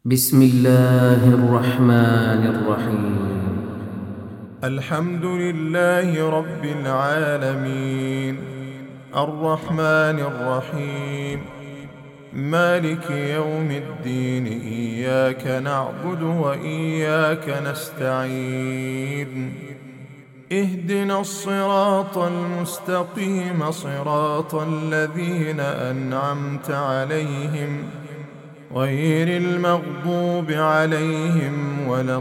بسم الله الرحمن الرحيم. الحمد لله رب العالمين، الرحمن الرحيم، مالك يوم الدين. إياك نعبد وإياك نستعين. اهدنا الصراط المستقيم، صراط الذين أنعمت عليهم غير المغضوب عليهم ولا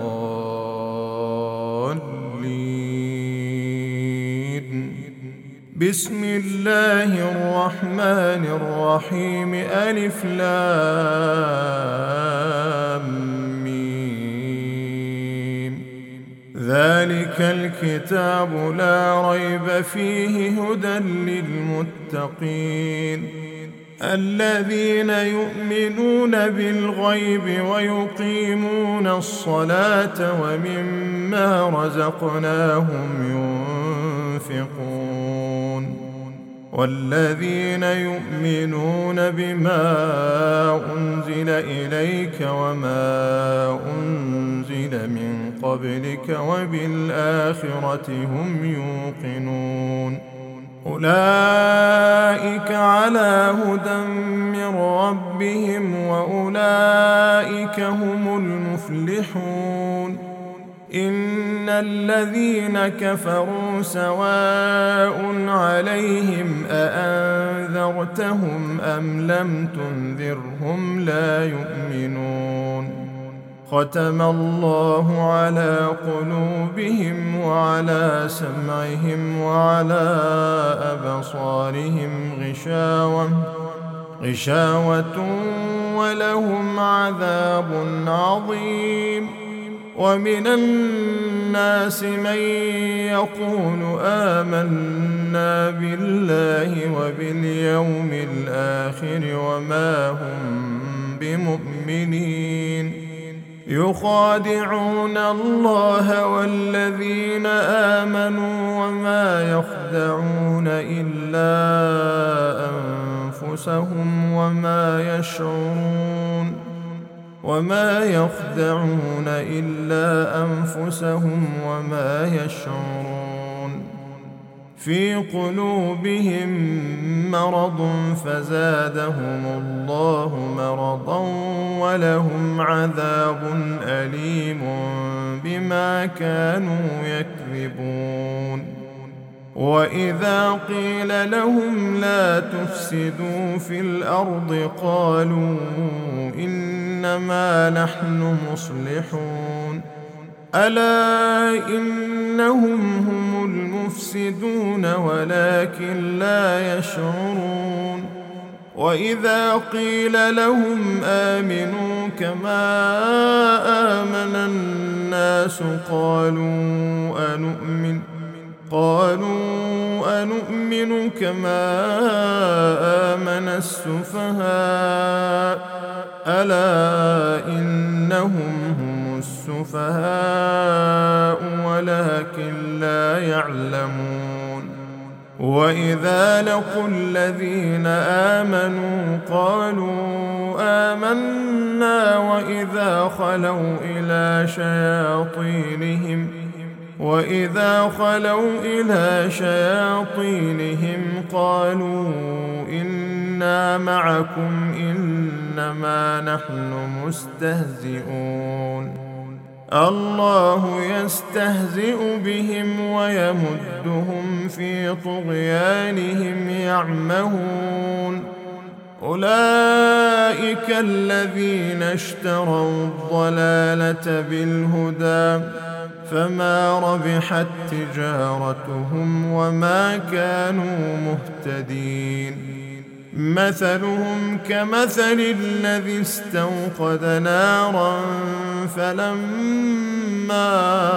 الضالين. بسم الله الرحمن الرحيم. ألف لام ميم. ذلك الكتاب لا ريب فيه هدى للمتقين، الذين يؤمنون بالغيب ويقيمون الصلاة ومما رزقناهم ينفقون، والذين يؤمنون بما أنزل إليك وما أنزل من قبلك وبالآخرة هم يوقنون. أولئك على هدى من ربهم وأولئك هم المفلحون. إن الذين كفروا سواء عليهم أأنذرتهم أم لم تنذرهم لا يؤمنون. ختم الله على قلوبهم وعلى سمعهم وعلى أبصارهم غشاوة ولهم عذاب عظيم. ومن الناس من يقول آمنا بالله وباليوم الآخر وما هم بمؤمنين، يخادعون الله والذين آمنوا وما يخدعون إلا أنفسهم وما يشعرون. في قلوبهم مرض فزادهم الله مرضا ولهم عذاب أليم بما كانوا يكذبون. وإذا قيل لهم لا تفسدوا في الأرض قالوا إنما نحن مصلحون. ألا إنهم هم المفسدون ولكن لا يشعرون. وإذا قيل لهم آمنوا كما آمن الناس قالوا أنؤمن كما آمن السفهاء. ألا إنهم هم السفهاء ولكن لا يعلمون. وإذا لقوا الذين آمنوا قالوا آمنا وإذا خلوا إلى شياطينهم قالوا إنا معكم إنما نحن مستهزئون. الله يستهزئ بهم ويمدهم في طغيانهم يعمهون. أولئك الذين اشتروا الضلالة بالهدى فما ربحت تجارتهم وما كانوا مهتدين. مثلهم كمثل الذي استوقد نارا فلما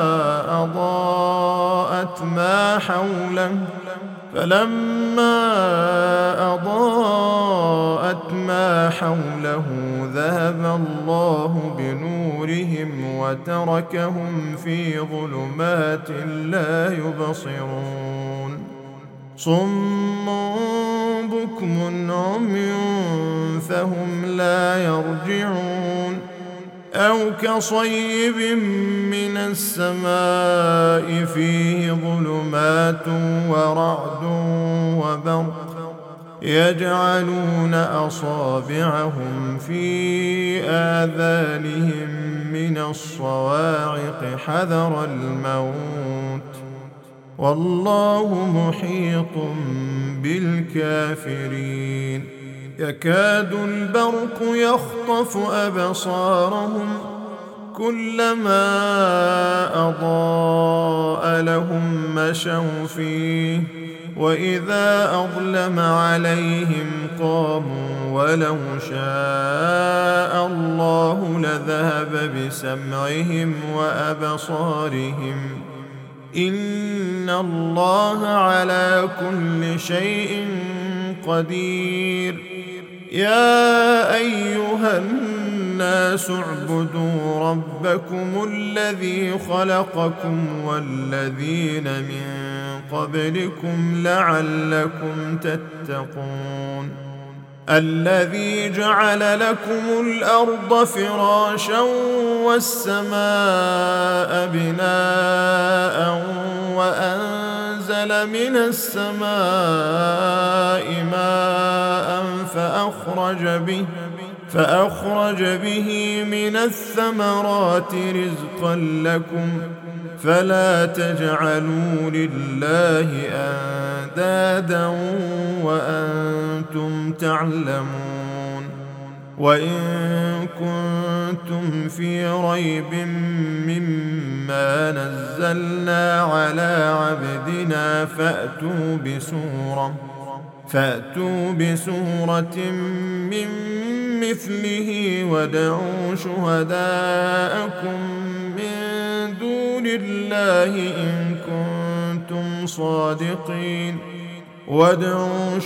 أضاءت ما حوله ذهب الله بنورهم وتركهم في ظلمات لا يبصرون. صم بكم عمي فهم لا يرجعون. أو كصيب من السماء فيه ظلمات ورعد وبرق يجعلون أصابعهم في آذانهم من الصواعق حذر الموت والله محيط بالكافرين يكاد البرق يخطف أبصارهم كلما أضاء لهم مشوا فيه وإذا أظلم عليهم قاموا ولو شاء الله لذهب بسمعهم وأبصارهم إن الله على كل شيء قدير يا أيها الناس اعبدوا ربكم الذي خلقكم والذين من قبلكم لعلكم تتقون الذي جعل لكم الأرض فراشا والسماء بناء وأنزل من السماء ماء فأخرج به من الثمرات رزقا لكم فلا تجعلوا لله أندادا وأنتم تعلمون وإن كنتم في ريب مما نزلنا على عبدنا فأتوا بسورة من مثله وادعوا شهداءكم من دون الله إن كنتم صادقين وادعوا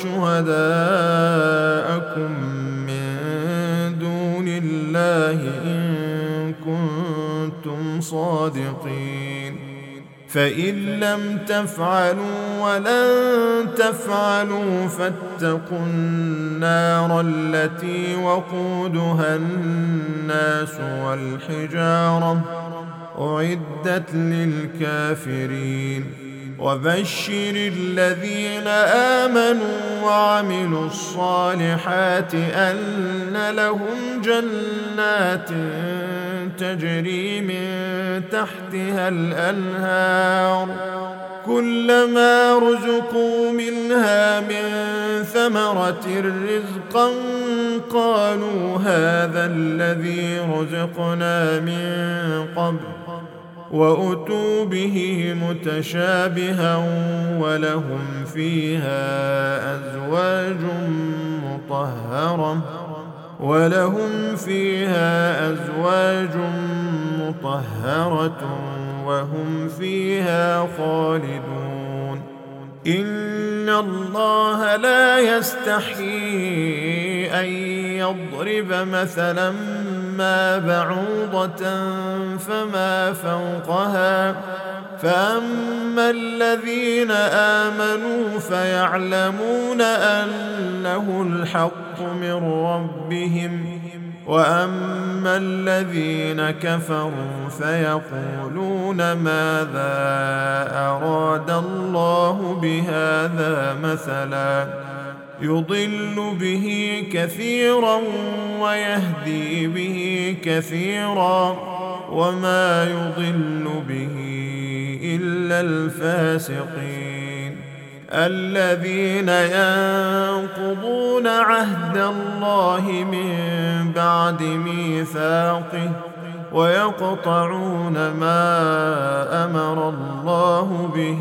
شهداءكم من دون الله إن كنتم صادقين فإن لم تفعلوا ولن تفعلوا فاتقوا النار التي وقودها الناس والحجارة أعدت للكافرين وبشر الذين آمنوا وعملوا الصالحات أن لهم جنات تجري من تحتها الأنهار كلما رزقوا منها من ثمرة رزقا قالوا هذا الذي رزقنا من قبل وأتوا به متشابها ولهم فيها أزواج مطهرة وهم فيها خالدون إن الله لا يستحيي أن يضرب مثلا ما بعوضة فما فوقها فأما الذين آمنوا فيعلمون أنه الحق من ربهم وأما الذين كفروا فيقولون ماذا أراد الله بهذا مثلا يضل به كثيرا ويهدي به كثيرا وما يضل به إلا الفاسقين الذين ينقضون عهد الله من بعد ميثاقه ويقطعون ما أمر الله به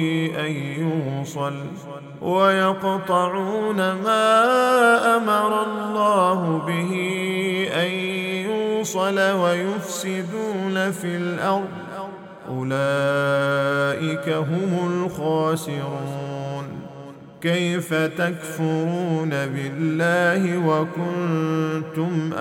أن يوصل ويفسدون في الأرض أولئك هم الخاسرون كيف تكفرون بالله وكنتم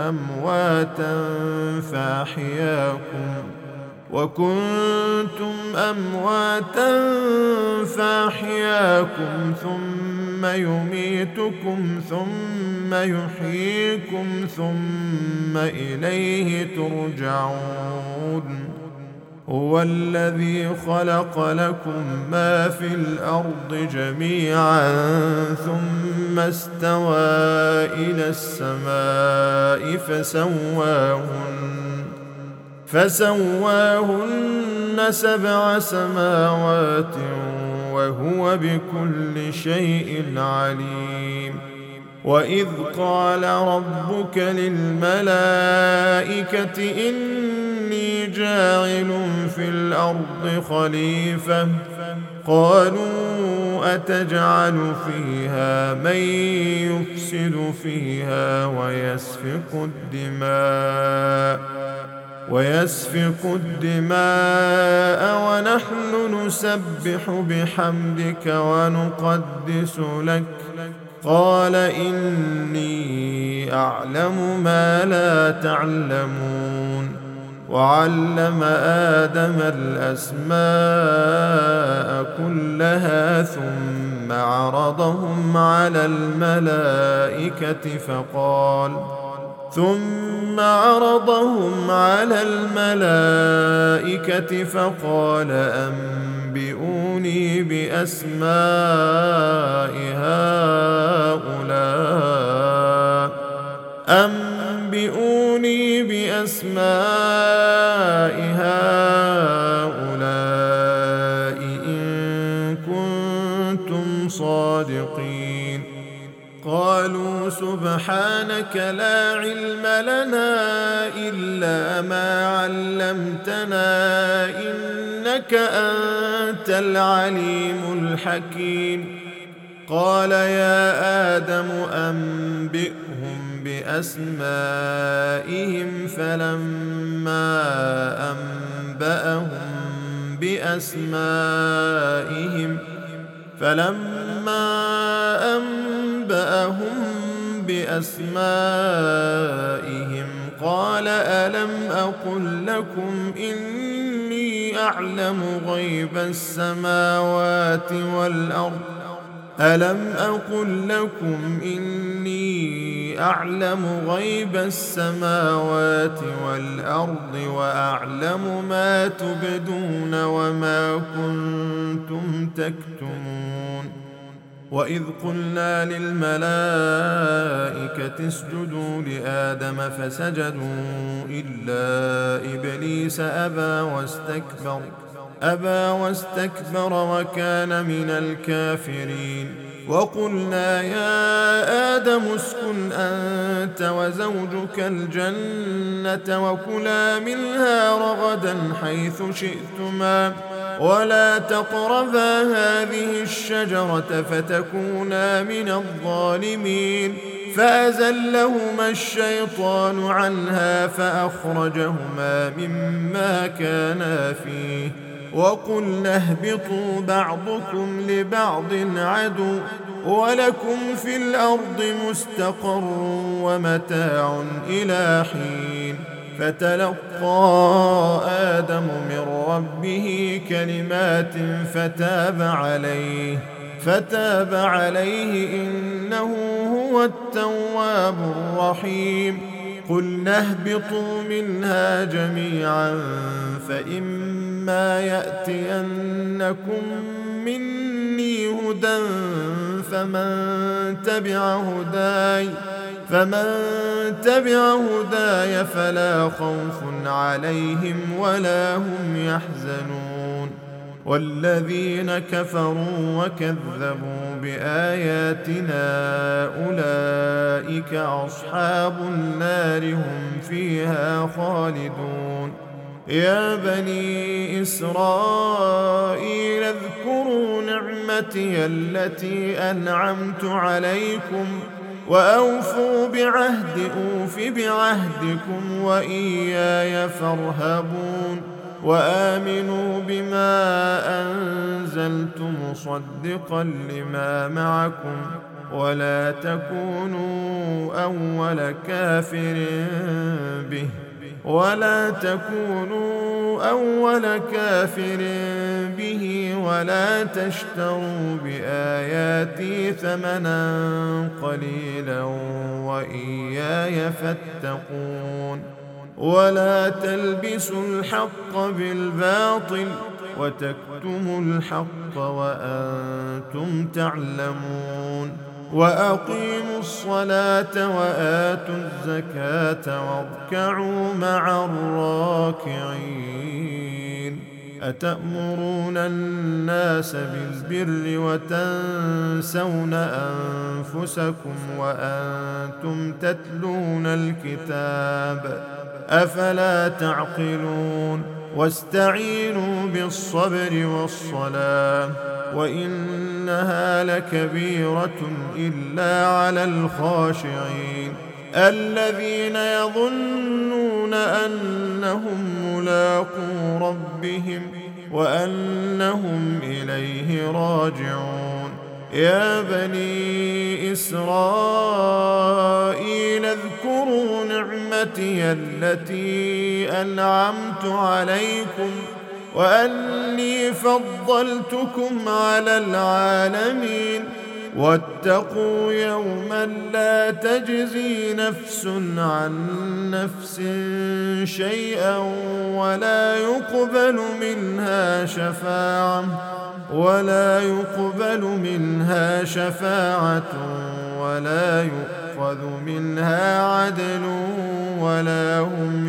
أمواتا فأحياكم ثم ثم يميتكم ثم يحييكم ثم إليه ترجعون هو الذي خلق لكم ما في الأرض جميعا ثم استوى إلى السماء فسواهن 7 سماوات وهو بكل شيء عليم وإذ قال ربك للملائكة إني جاعل في الأرض خليفة قالوا أتجعل فيها من يفسد فيها ويسفك الدماء ونحن نسبح بحمدك ونقدس لك قال إني أعلم ما لا تعلمون وعلم آدم الأسماء كلها ثم عرضهم على الملائكة فقال أنبئوني بأسماء هؤلاء إن كنتم صادقين قالوا سبحانك لا علم لنا إلا ما علمتنا إنك أنت العليم الحكيم قال يا آدم أنبئهم بأسمائهم فلما أنبأهم بأسمائهم قال ألم أقل لكم إني أعلم غيب السماوات والأرض وأعلم ما تبدون وما كنتم تكتمون وإذ قلنا للملائكة اسجدوا لآدم فسجدوا إلا إبليس أبى واستكبر وكان من الكافرين وقلنا يا آدم اسكن أنت وزوجك الجنة وكلا منها رغدا حيث شئتما ولا تقربا هذه الشجرة فتكونا من الظالمين فأزلهما الشيطان عنها فأخرجهما مما كانا فيه وقلنا اهبطوا بعضكم لبعض عدو ولكم في الأرض مستقر ومتاع إلى حين فتلقى آدم من ربه كلمات فتاب عليه إنه هو التواب الرحيم قلنا اهبطوا منها جميعا فإما يأتينكم مني هدى فمن تبع هداي فلا خوف عليهم ولا هم يحزنون والذين كفروا وكذبوا بآياتنا أولئك أصحاب النار هم فيها خالدون يا بني إسرائيل اذكروا نعمتي التي أنعمت عليكم وأوفوا أوف بعهدكم وإياي فارهبون وآمنوا بما أنزلت مصدقا لما معكم ولا تكونوا أول كافر به ولا تكونوا أول كافر به ولا تشتروا بآياتي ثمنا قليلا وإياي فاتقون ولا تلبسوا الحق بالباطل وتكتموا الحق وأنتم تعلمون وأقيموا الصلاة وآتوا الزكاة واركعوا مع الراكعين أتأمرون الناس بالبر وتنسون أنفسكم وأنتم تتلون الكتاب أفلا تعقلون واستعينوا بالصبر والصلاة وإنها لكبيرة إلا على الخاشعين الذين يظنون أنهم ملاقو ربهم وأنهم إليه راجعون يا بني إسرائيل اذكروا نعمتي التي أنعمت عليكم وأني فضلتكم على العالمين واتقوا يوما لا تجزي نفس عن نفس شيئا ولا يقبل منها شفاعة ولا يؤخذ منها عدل ولا هم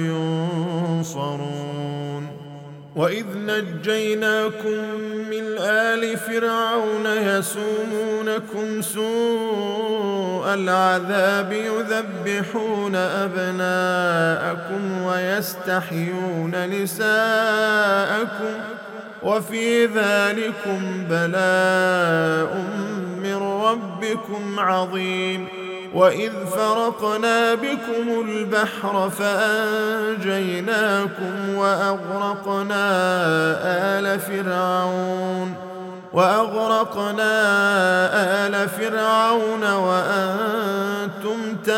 ينصرون وإذ نجيناكم من آل فرعون يسومونكم سوء العذاب يذبحون أبناءكم ويستحيون نساءكم وفي ذلكم بلاء من ربكم عظيم وإذ فرقنا بكم البحر فأنجيناكم وأغرقنا آل فرعون وأنتم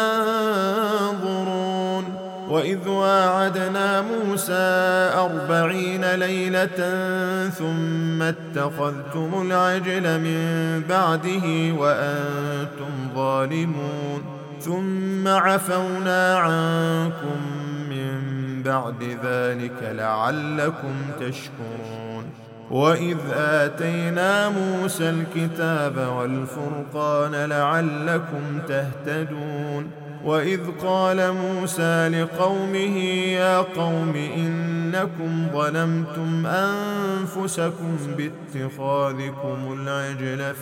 تنظرون وإذ واعدنا موسى 40 ليلة ثم اتخذتم العجل من بعده وأنتم ظالمون ثم عفونا عنكم من بعد ذلك لعلكم تشكرون وإذ آتينا موسى الكتاب والفرقان لعلكم تهتدون وإذ قال موسى لقومه يا قوم إنكم ظلمتم أنفسكم باتخاذكم العجل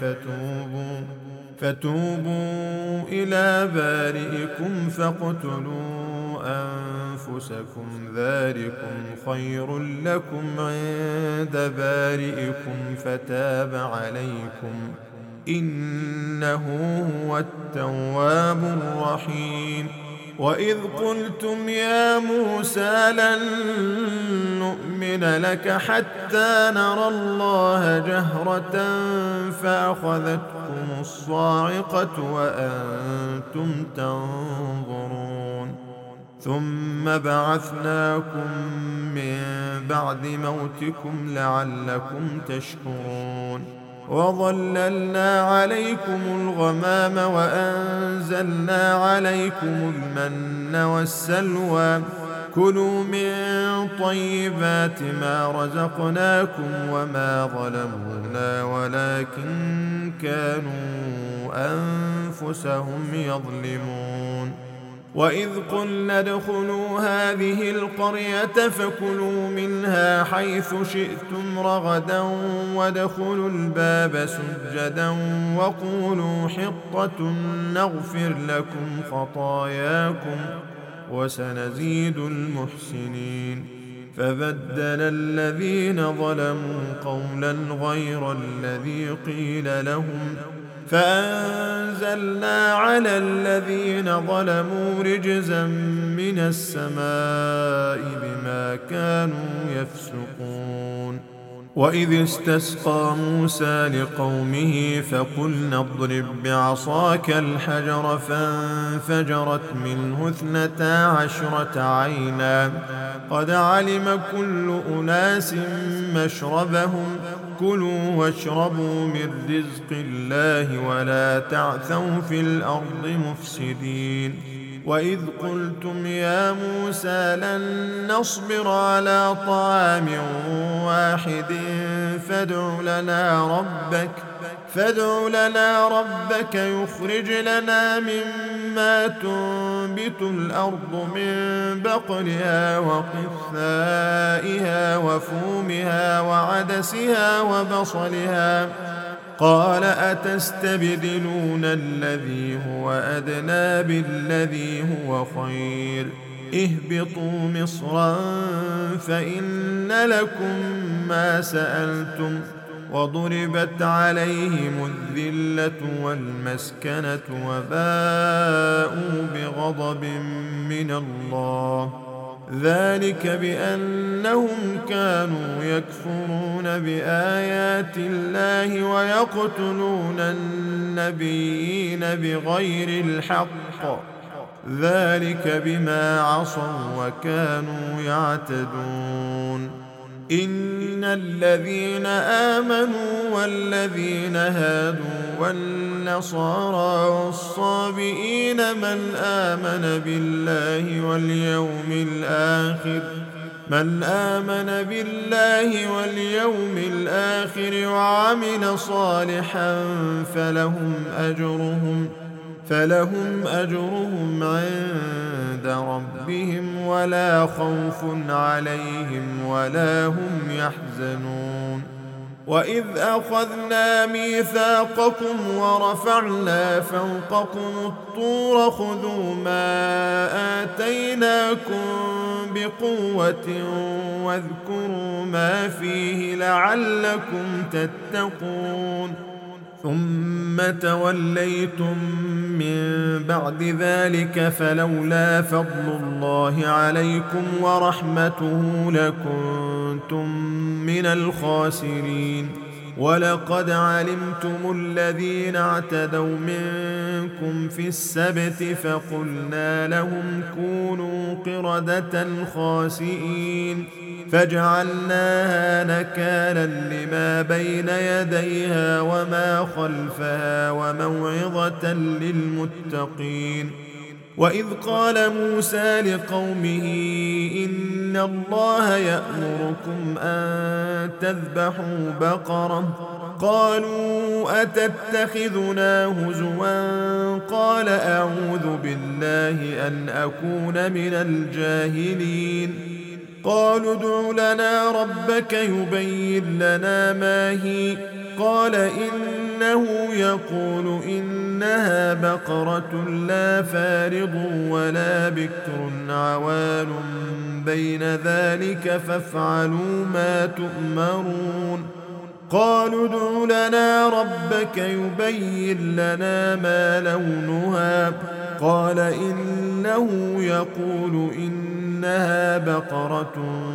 فتوبوا إلى بارئكم فاقتلوا أنفسكم ذلكم خير لكم عند بارئكم فتاب عليكم إنه هو التواب الرحيم وإذ قلتم يا موسى لن نؤمن لك حتى نرى الله جهرة فأخذتكم الصاعقة وأنتم تنظرون ثم بعثناكم من بعد موتكم لعلكم تشكرون وظللنا عليكم الغمام وأنزلنا عليكم المن والسلوى كلوا من طيبات ما رزقناكم وما ظلمونا ولكن كانوا أنفسهم يظلمون وإذ قلنا ادخلوا هذه القرية فكلوا منها حيث شئتم رغدا وادخلوا الباب سجدا وقولوا حطة نغفر لكم خطاياكم وسنزيد المحسنين فبدل الذين ظلموا قولا غير الذي قيل لهم فأنزلنا على الذين ظلموا رجزا من السماء بما كانوا يفسقون وإذ استسقى موسى لقومه فقلنا اضرب بعصاك الحجر فانفجرت منه 12 عينا قد علم كل أناس مشربهم كلوا واشربوا من رزق الله ولا تعثوا في الأرض مفسدين وإذ قلتم يا موسى لن نصبر على طعام واحد فادع لنا ربك يخرج لنا مما تنبت الأرض من بقلها وقثائها وفومها وعدسها وبصلها قال أتستبدلون الذي هو أدنى بالذي هو خير اهبطوا مصرا فإن لكم ما سألتم وضربت عليهم الذلة والمسكنة وباءوا بغضب من الله ذلك بأنهم كانوا يكفرون بآيات الله ويقتلون النبيين بغير الحق ذلك بما عصوا وكانوا يعتدون إن الذين آمنوا والذين هادوا والنصارى والصابئين من آمن بالله واليوم الآخر وعمل صالحا فلهم أجرهم عند ربهم ولا خوف عليهم ولا هم يحزنون وإذ أخذنا ميثاقكم ورفعنا فوقكم الطور خذوا ما آتيناكم بقوة واذكروا ما فيه لعلكم تتقون ثم توليتم من بعد ذلك فلولا فضل الله عليكم ورحمته لكنتم من الخاسرين ولقد علمتم الذين اعتدوا منكم في السبت فقلنا لهم كونوا قردة خاسئين فجعلناها نكالا لما بين يديها وما خلفها وموعظة للمتقين وإذ قال موسى لقومه إن الله يأمركم أن تذبحوا بقرة قالوا أتتخذنا هزوا قال أعوذ بالله أن أكون من الجاهلين قالوا ادع لنا ربك يبين لنا ما هي قال إنه يقول إنها بقرة لا فارض ولا بكر عوان بين ذلك فافعلوا ما تؤمرون قالوا ادع لنا ربك يبين لنا ما لونها قال إنه يقول إنها بقرة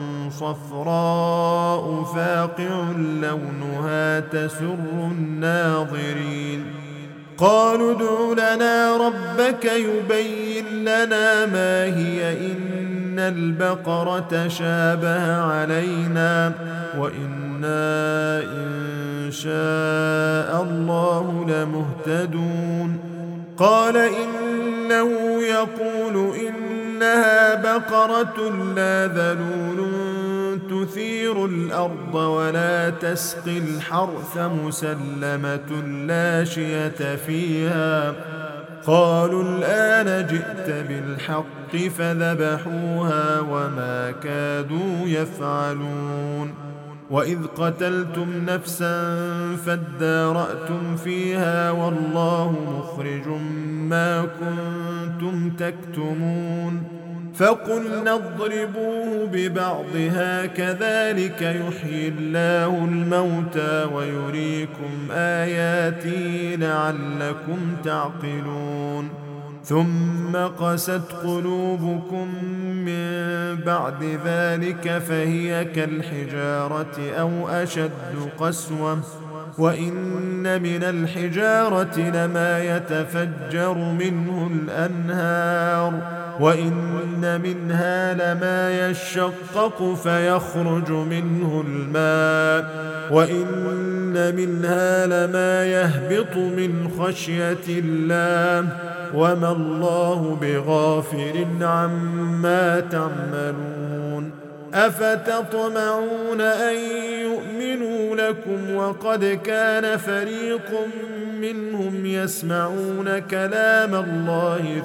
صفراء فاقع لونها تسر الناظرين قالوا ادع لنا ربك يبين لنا ما هي إن البقرة شابه علينا وإنا إن شاء الله لمهتدون قال إنه يقول إنها بقرة لا ذلول تثير الأرض ولا تسقي الحرث مسلمة لا شية فيها قالوا الآن جئت بالحق فذبحوها وما كادوا يفعلون وإذ قتلتم نفسا فادارأتم فيها والله مخرج ما كنتم تكتمون فقلنا اضربوه ببعضها كذلك يحيي الله الموتى ويريكم آياته لعلكم تعقلون ثم قست قلوبكم من بعد ذلك فهي كالحجارة أو أشد قسوة وإن من الحجارة لما يتفجر منه الأنهار وإن منها لما يشقق فيخرج منه الماء وإن منها لما يهبط من خشية الله وما الله بغافل عما تعملون أفتطمعون أن يؤمنوا لكم وقد كان فريق منهم يسمعون كلام الله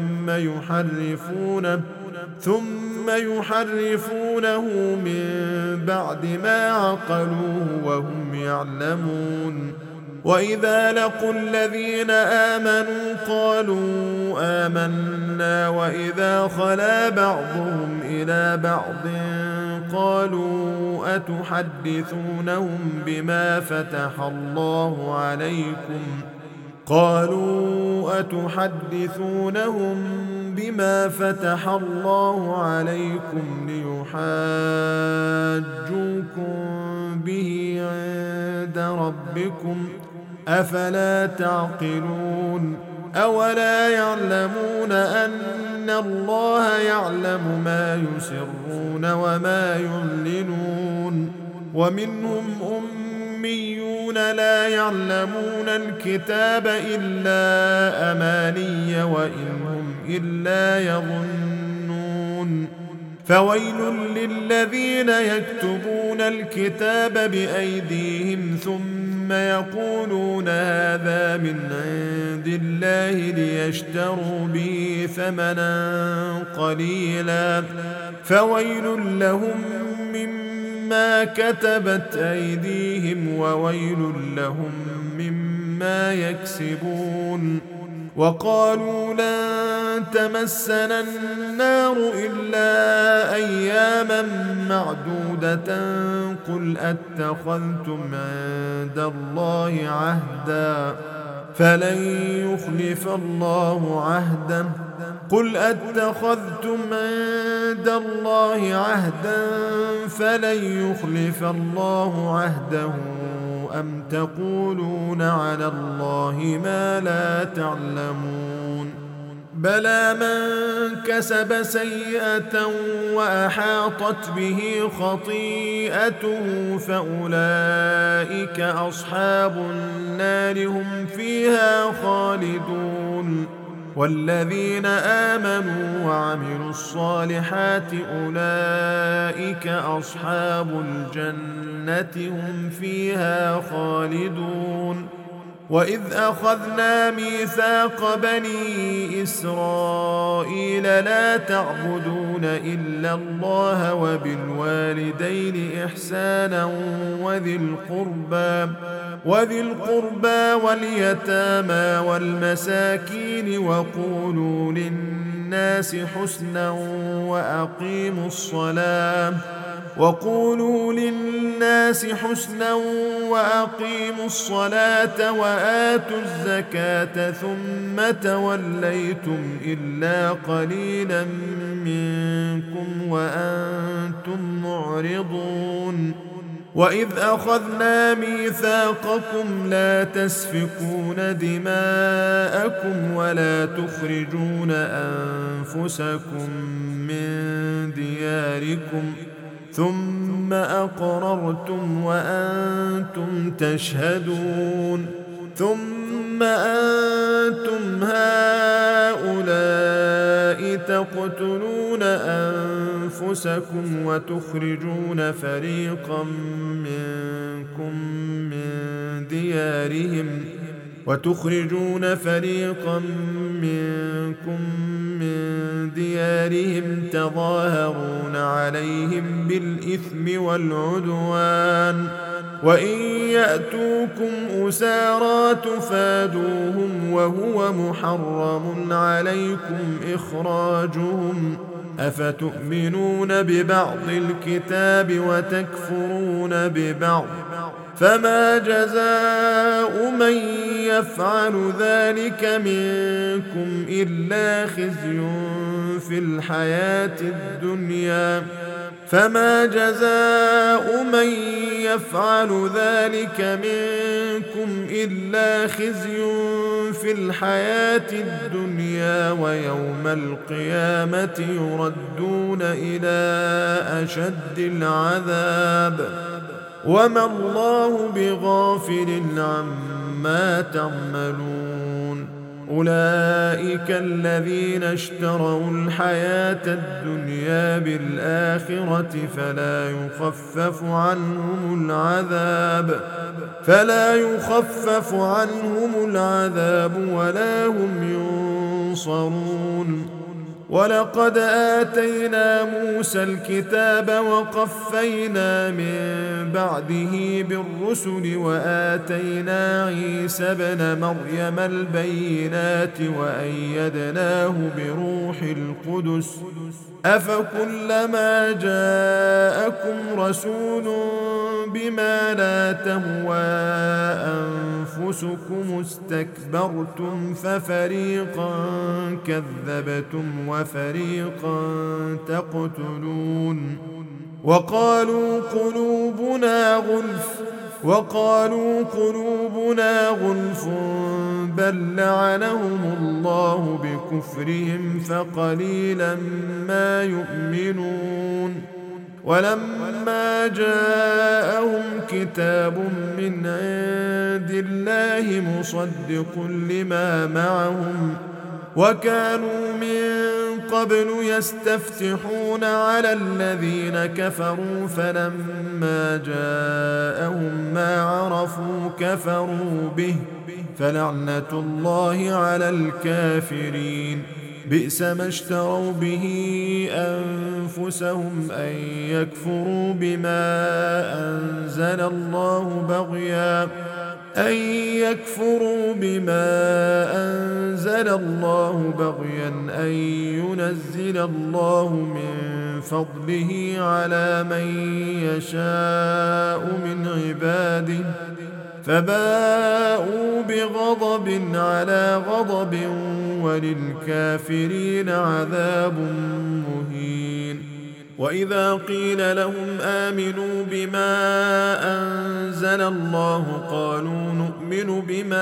ثم يحرفونه من بعد ما عقلوه وهم يعلمون وإذا لقوا الذين آمنوا قالوا آمنا وإذا خلا بعضهم إلى بعض قالوا أتحدثونهم بما فتح الله عليكم ليحاجوكم به عند ربكم أفلا تعقلون أولا يعلمون أن الله يعلم ما يسرون وما يعلنون ومنهم أميون لا يعلمون الكتاب إلا أماني وإن هم إلا يظنون فويل للذين يكتبون الكتاب بأيديهم ثم يقولون هذا من عند الله ليشتروا به ثمنا قليلا فويل لهم مما كتبت أيديهم وويل لهم مما يكسبون وقالوا لن تمسنا النار إلا أياما معدودة قل أتخذتم عند الله عهدا فلن يخلف الله عهده قل أتخذتم عند الله عهدا فلن يخلف الله عهده أم تقولون على الله ما لا تعلمون بلى من كسب سيئة وأحاطت به خطيئته فأولئك أصحاب النار هم فيها خالدون والذين آمنوا وعملوا الصالحات أولئك أصحاب الجنة هم فيها خالدون وإذ أخذنا ميثاق بني إسرائيل لا تعبدون إلا الله وبالوالدين إحسانا وذي القربى واليتامى والمساكين وقولوا للناس حسنا وأقيموا الصلاة وآتوا الزكاة ثم توليتم إلا قليلا منكم وأنتم معرضون وإذ أخذنا ميثاقكم لا تسفكون دماءكم ولا تخرجون أنفسكم من دياركم ثم أقررتم وأنتم تشهدون ثم أنتم هؤلاء تقتلون أنفسكم وتخرجون فريقا منكم من ديارهم تظاهرون عليهم بالإثم والعدوان وإن يأتوكم أسارى تفادوهم وهو محرم عليكم إخراجهم أفتؤمنون ببعض الكتاب وتكفرون ببعض فما جزاء من يفعل ذلك منكم إلا خزي في الحياة الدنيا، فما جزاء من يفعل ذلك منكم إلا خزي في الحياة الدنيا، ويوم القيامة يردون إلى أشد العذاب، وما الله بغافل عما تعملون. أولئك الذين اشتروا الحياة الدنيا بالآخرة فلا يخفف عنهم العذاب ولا هم ينصرون. ولقد آتينا موسى الكتاب وقفينا من بعده بالرسل، وآتينا عيسى ابن مريم البينات وأيدناه بروح القدس، أفكلما جاءكم رسول بما لا تهوى أنفسكم استكبرتم ففريقا كذبتم وفريقا تقتلون. وقالوا قلوبنا غلف بل لعنهم الله بكفرهم فقليلا ما يؤمنون. ولما جاءهم كتاب من عند الله مصدق لما معهم وكانوا من قبل يستفتحون على الذين كفروا، فلما جاءهم ما عرفوا كفروا به، فلعنة الله على الكافرين. بئس ما اشتروا به أنفسهم أن يكفروا بما أنزل الله بغيا أن ينزل الله من فضله على من يشاء من عباده، فباءوا بغضب على غضب وللكافرين عذاب مهين. وإذا قيل لهم آمنوا بما أنزل الله قالوا نؤمن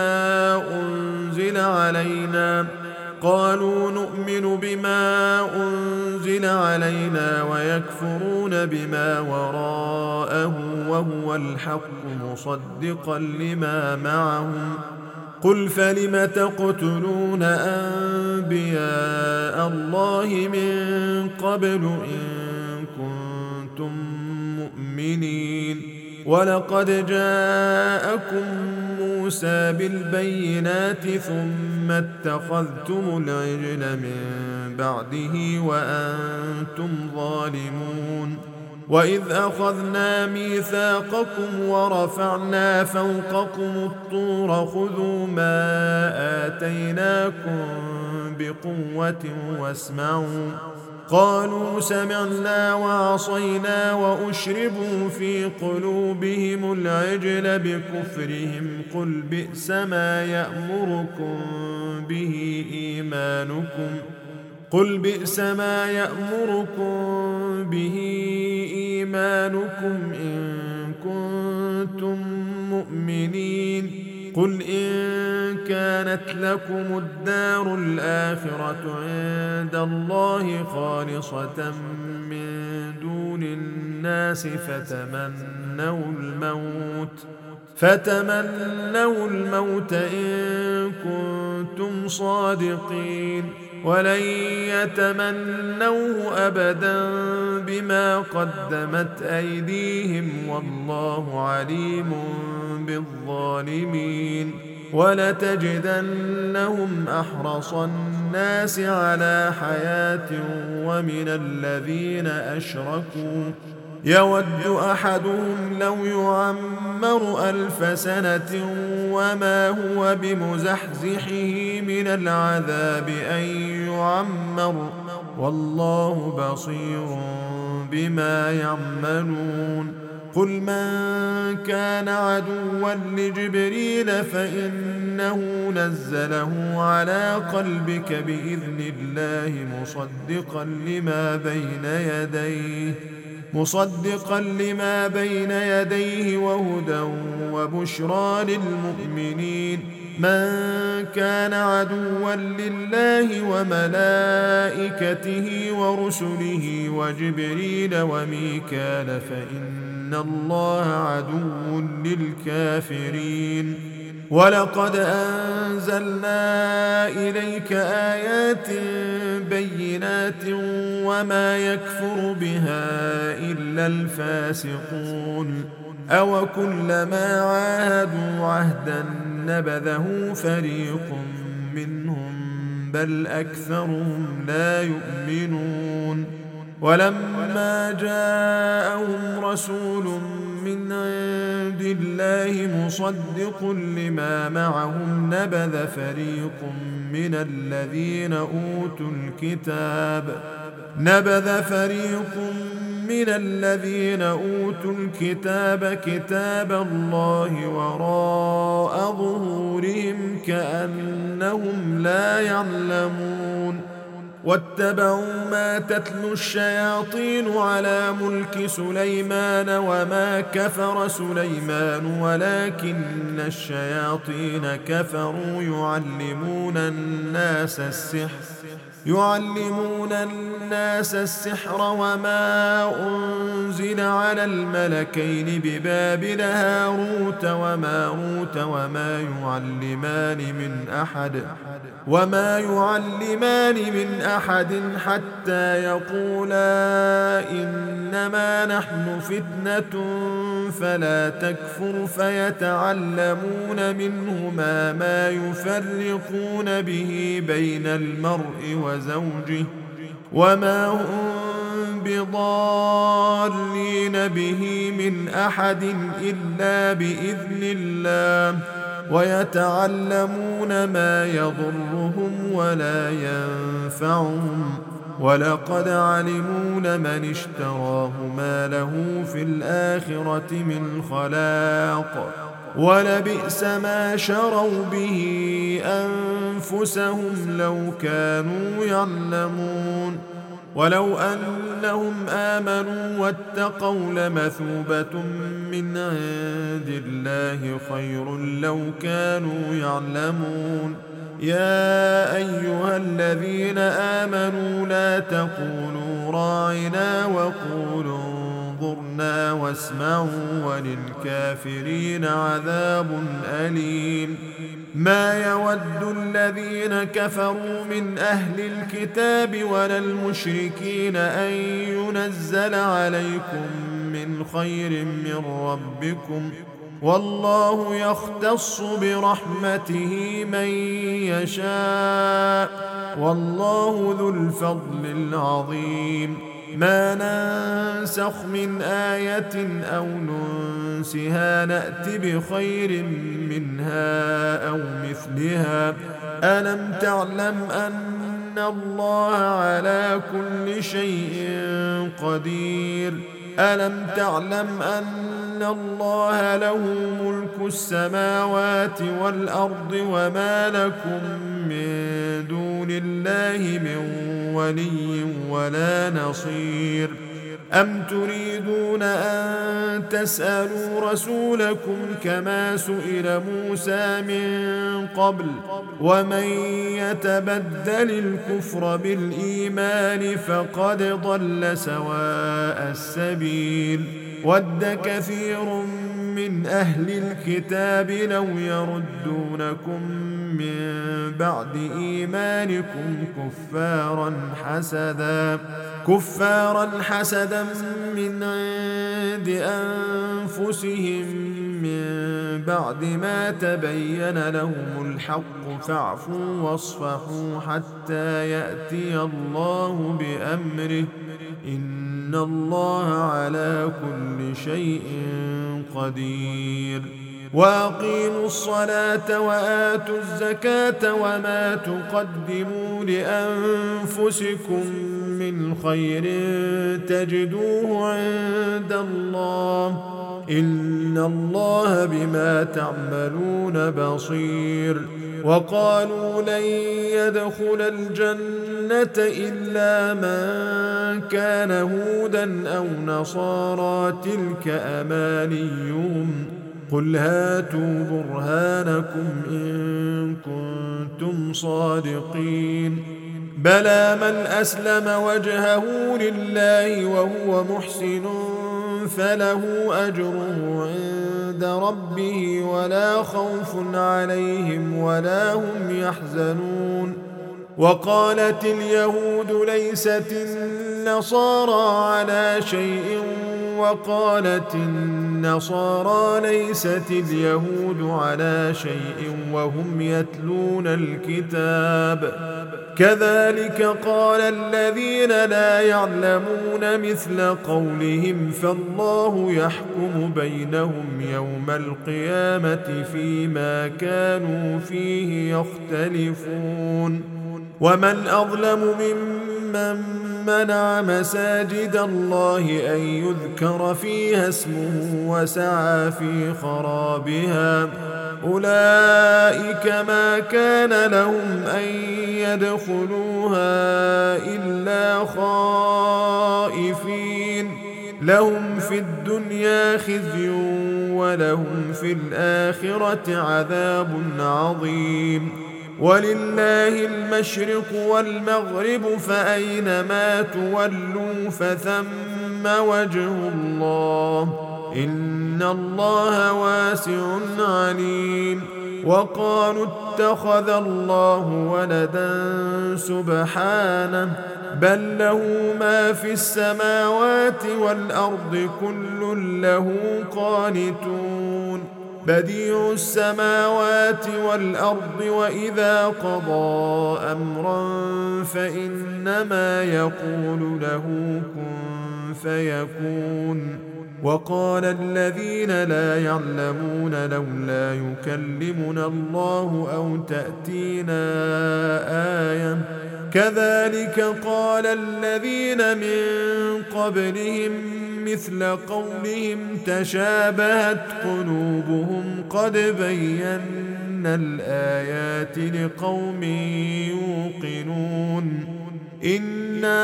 بما أنزل علينا ويكفرون بما وراءه وهو الحق مصدقا لما معهم. قل فلم تقتلون أنبياء الله من قبل إن كنتم مؤمنين؟ ولقد جاءكم موسى بالبينات ثم اتخذتم العجل من بعده وأنتم ظالمون. وإذ أخذنا ميثاقكم ورفعنا فوقكم الطور خذوا ما آتيناكم بقوة واسمعوا، قالوا سمعنا وعصينا وأشربوا في قلوبهم العجل بكفرهم. قل بئس ما يأمركم به إيمانكم إن كنتم مؤمنين. قل إن كانت لكم الدار الآخرة عند الله خالصة من دون الناس فتمنوا الموت إن كنتم صادقين، ولن يتمنوه أبدا بما قدمت أيديهم والله عليم بالظالمين. ولتجدنهم أحرص الناس على حياة ومن الذين أشركوا يود أحدهم لو يعمر 1000 سنة وما هو بمزحزحه من العذاب أن يعمر والله بصير بما يعملون. قل من كان عدوا لجبريل فإنه نزله على قلبك بإذن الله مصدقا لما بين يديه وهدى وبشرى للمؤمنين. من كان عدوا لله وملائكته ورسله وجبريل وميكال فإن الله عدو للكافرين. ولقد أنزلنا إليك آيات بينات وما يكفر بها إلا الفاسقون. أوكلما عاهدوا عهدا نبذه فريق منهم بل أكثرهم لا يؤمنون. ولما جاءهم رسول من عند الله مصدق لما معهم نبذ فريق من الذين أوتوا الكتاب كتاب الله وراء ظهورهم كأنهم لا يعلمون. واتبعوا ما تتلو الشياطين على ملك سليمان وما كفر سليمان ولكن الشياطين كفروا يعلمون الناس السحر وما أنزل على الملكين ببابل هاروت وماروت وما يعلمان من أحد حتى يقولا إنما نحن فتنة فلا تكفر فيتعلمون منهما ما يفرقون به بين المرء وزوجه وما هم بضارين به من أحد إلا بإذن الله ويتعلمون ما يضرهم ولا ينفعهم ولقد علموا لمن اشتراه ما له في الآخرة من خلاق ولبئس ما شروا به أنفسهم لو كانوا يعلمون. ولو أنهم آمنوا واتقوا لمثوبة من عند الله خير لو كانوا يعلمون. يا أيها الذين آمنوا لا تقولوا راعنا وقولوا انظرنا واسمعوا وللكافرين عذاب أليم. ما يود الذين كفروا من أهل الكتاب ولا المشركين أن ينزل عليكم من خير من ربكم والله يختص برحمته من يشاء والله ذو الفضل العظيم. ما ننسخ من آية أو ننسها نأت بخير منها أو مثلها. ألم تعلم أن الله على كل شيء قدير. ألم تعلم أن الله له ملك السماوات والأرض وما لكم من دون الله من ولي ولا نصير. أم تريدون أن تسألوا رسولكم كما سئل موسى من قبل ومن يتبدل الكفر بالإيمان فقد ضل سواء السبيل. ود كثير من أهل الكتاب لو يردونكم من بعد إيمانكم كفارا حسدا من عند أنفسهم من بعد ما تبين لهم الحق فاعفوا واصفحوا حتى يأتي الله بأمره إن الله على كل شيء قدير. وأقيموا الصلاة وآتوا الزكاة وما تقدموا لأنفسكم من خير تجدوه عند الله إن الله بما تعملون بصير. وقالوا لن يدخل الجنة إلا من كان هودا أو نصارى تلك أمانيهم قل هاتوا برهانكم إن كنتم صادقين بلى من أسلم وجهه لله وهو محسن فله أجره عند ربه ولا خوف عليهم ولا هم يحزنون. وقالت اليهود ليست النصارى على شيء وقالت النصارى ليست اليهود على شيء وهم يتلون الكتاب كذلك قال الذين لا يعلمون مثل قولهم فالله يحكم بينهم يوم القيامة فيما كانوا فيه يختلفون. ومن أظلم ممن منع مساجد الله أن يذكر فيها اسمه وسعى في خرابها أولئك ما كان لهم أن يدخلوها إلا خائفين لهم في الدنيا خزي ولهم في الآخرة عذاب عظيم. ولله المشرق والمغرب فأينما تولوا فثم وجه الله إن الله واسع عليم. وقالوا اتخذ الله ولدا سبحانه بل له ما في السماوات والأرض كل له قانتون بديع السماوات والأرض وإذا قضى أمرا فإنما يقول له كن فيكون. وقال الذين لا يعلمون لولا يكلمنا الله أو تأتينا آية كذلك قال الذين من قبلهم مثل قولهم تشابهت قلوبهم قد بينا الآيات لقوم يوقنون. إنا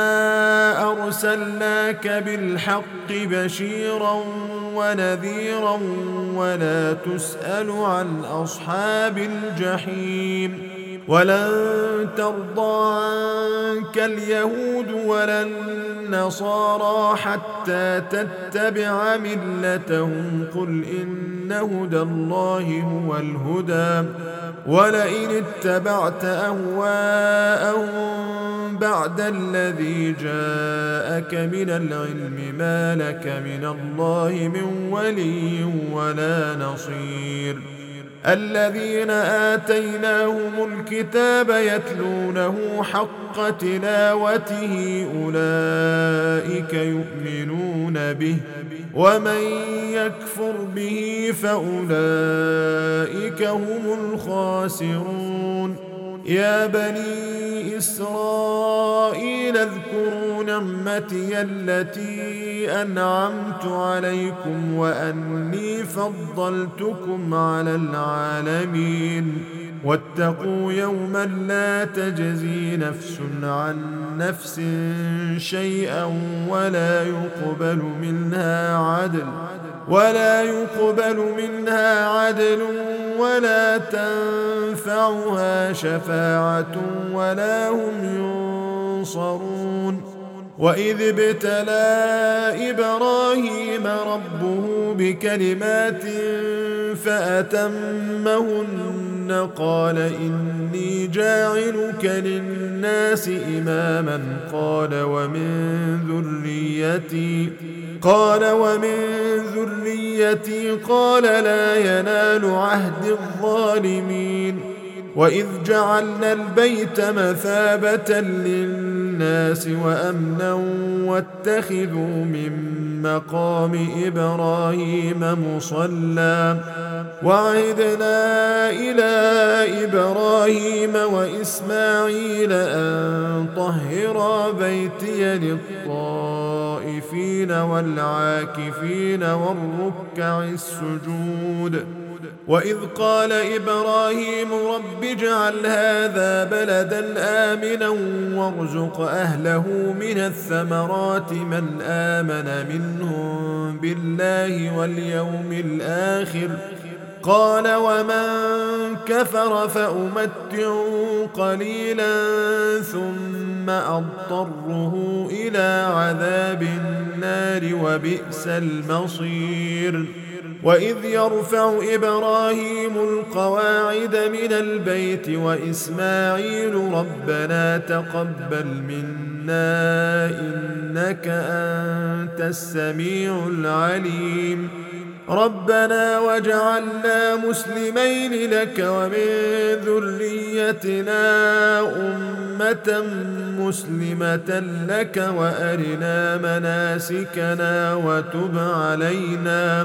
أرسلناك بالحق بشيرا ونذيرا ولا تسأل عن أصحاب الجحيم. ولن ترضى عنك اليهود ولا النصارى حتى تتبع ملتهم قل إن هدى الله هو الهدى ولئن اتبعت أهواءهم بعد الذي جاءك من العلم ما لك من الله من ولي ولا نصير. الذين آتيناهم الكتاب يتلونه حق تلاوته أولئك يؤمنون به ومن يكفر به فأولئك هم الخاسرون. يا بني إسرائيل اذكروا نعمتي التي أنعمت عليكم وأني فضلتكم على العالمين. واتقوا يوما لا تجزي نفس عن نفس شيئا ولا يقبل منها عدل ولا تنفعها شفاعة ولا هم ينصرون. وإذ ابتلى إبراهيم ربه بكلمات فأتمهن قال إني جاعلك للناس إماما قال ومن ذريتي قال لا ينال عهد الظالمين. وإذ جعلنا البيت مثابة للناس وأمنا واتخذوا من مقام إبراهيم مصلى وعهدنا إلى إبراهيم وإسماعيل أن طهرا بيتي للطائفين والعاكفين والركع السجود. وإذ قال إبراهيم رب اجعل هذا بلدا آمنا وارزق أهله من الثمرات من آمن منهم بالله واليوم الآخر قال ومن كفر فأمتعه قليلا ثم أضطره إلى عذاب النار وبئس المصير. وإذ يرفع إبراهيم القواعد من البيت وإسماعيل ربنا تقبل منا إنك أنت السميع العليم ربنا واجعلنا مسلمين لك ومن ذريتنا أمة مسلمة لك وأرنا مناسكنا وتب علينا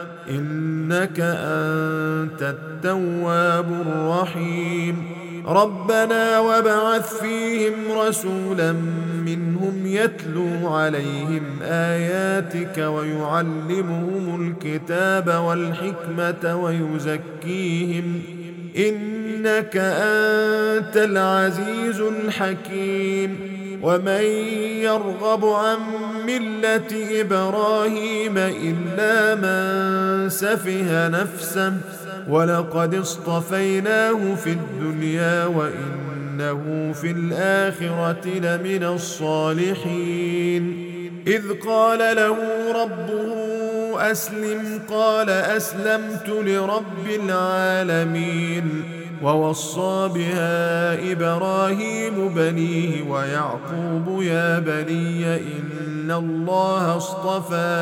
إنك أنت التواب الرحيم ربنا وابعث فيهم رسولا منهم يتلو عليهم آياتك ويعلمهم الكتاب والحكمة ويزكيهم إنك أنت العزيز الحكيم. ومن يرغب عن ملة إبراهيم إلا من سفه نفسه ولقد اصطفيناه في الدنيا وإنه في الآخرة لمن الصالحين. إذ قال له ربه أسلم قال أسلمت لرب العالمين. ووصى بها إبراهيم بنيه ويعقوب يا بني إن الله اصطفى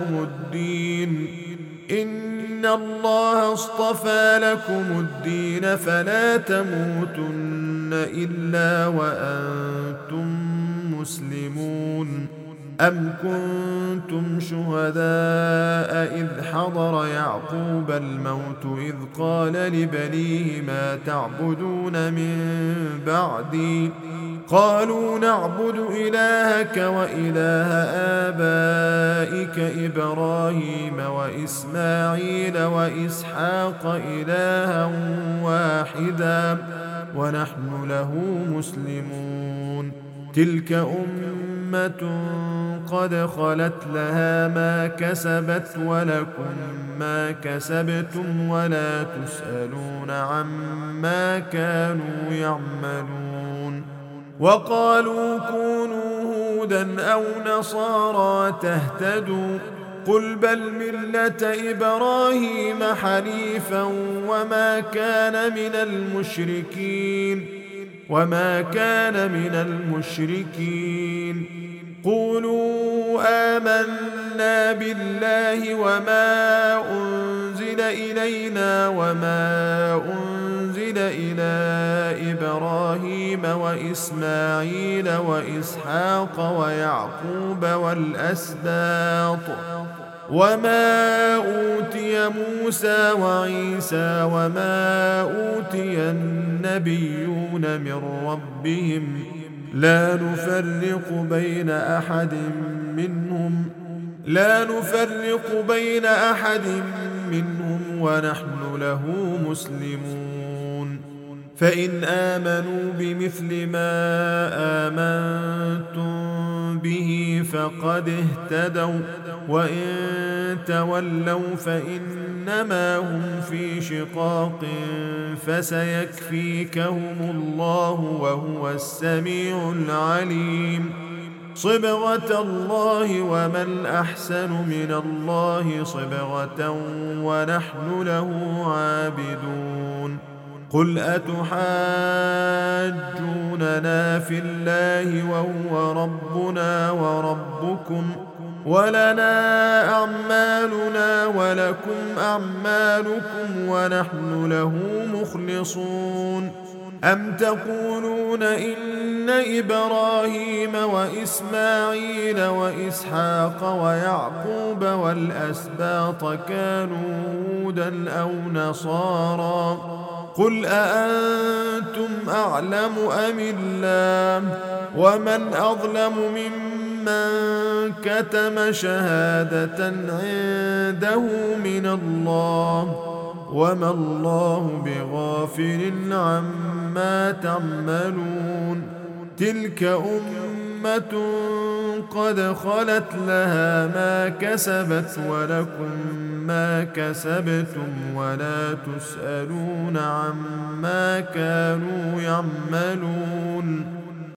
لكم الدين فلا تموتن إلا وأنتم مسلمون. أم كنتم شهداء إذ حضر يعقوب الموت إذ قال لبنيه ما تعبدون من بعدي قالوا نعبد إلهك وإله آبائك إبراهيم وإسماعيل وإسحاق إلها واحدا ونحن له مسلمون. تلك أمة قد خلت لها ما كسبت ولكم ما كسبتم ولا تسألون عما كانوا يعملون. وقالوا كونوا هودا أو نصارى تهتدوا قل بل ملة إبراهيم حنيفا وما كان من المشركين. قولوا آمنا بالله وما أنزل إلينا وما أنزل إلى إبراهيم وإسماعيل وإسحاق ويعقوب والأسباط وما أوتي موسى وعيسى وما أوتي النبيون من ربهم لا نفرق بين أحد منهم ونحن له مسلمون. فإن آمنوا بمثل ما آمنتم به فقد اهتدوا وإن تولوا فإنما هم في شقاق فسيكفيكهم الله وهو السميع العليم. صبغة الله ومن أحسن من الله صبغة ونحن له عابدون. قل أتحاجوننا في الله وهو ربنا وربكم ولنا أعمالنا ولكم أعمالكم ونحن له مخلصون. أم تقولون إن إبراهيم وإسماعيل وإسحاق ويعقوب والأسباط كانوا هودا أو نصارى قل أأنتم أعلم أم الله ومن أظلم ممن كتم شهادة عنده من الله وما الله بغافل عما تعملون تلك أمة قد خلت لها ما كسبت ولكم ما كسبتم ولا تسألون عما كانوا يعملون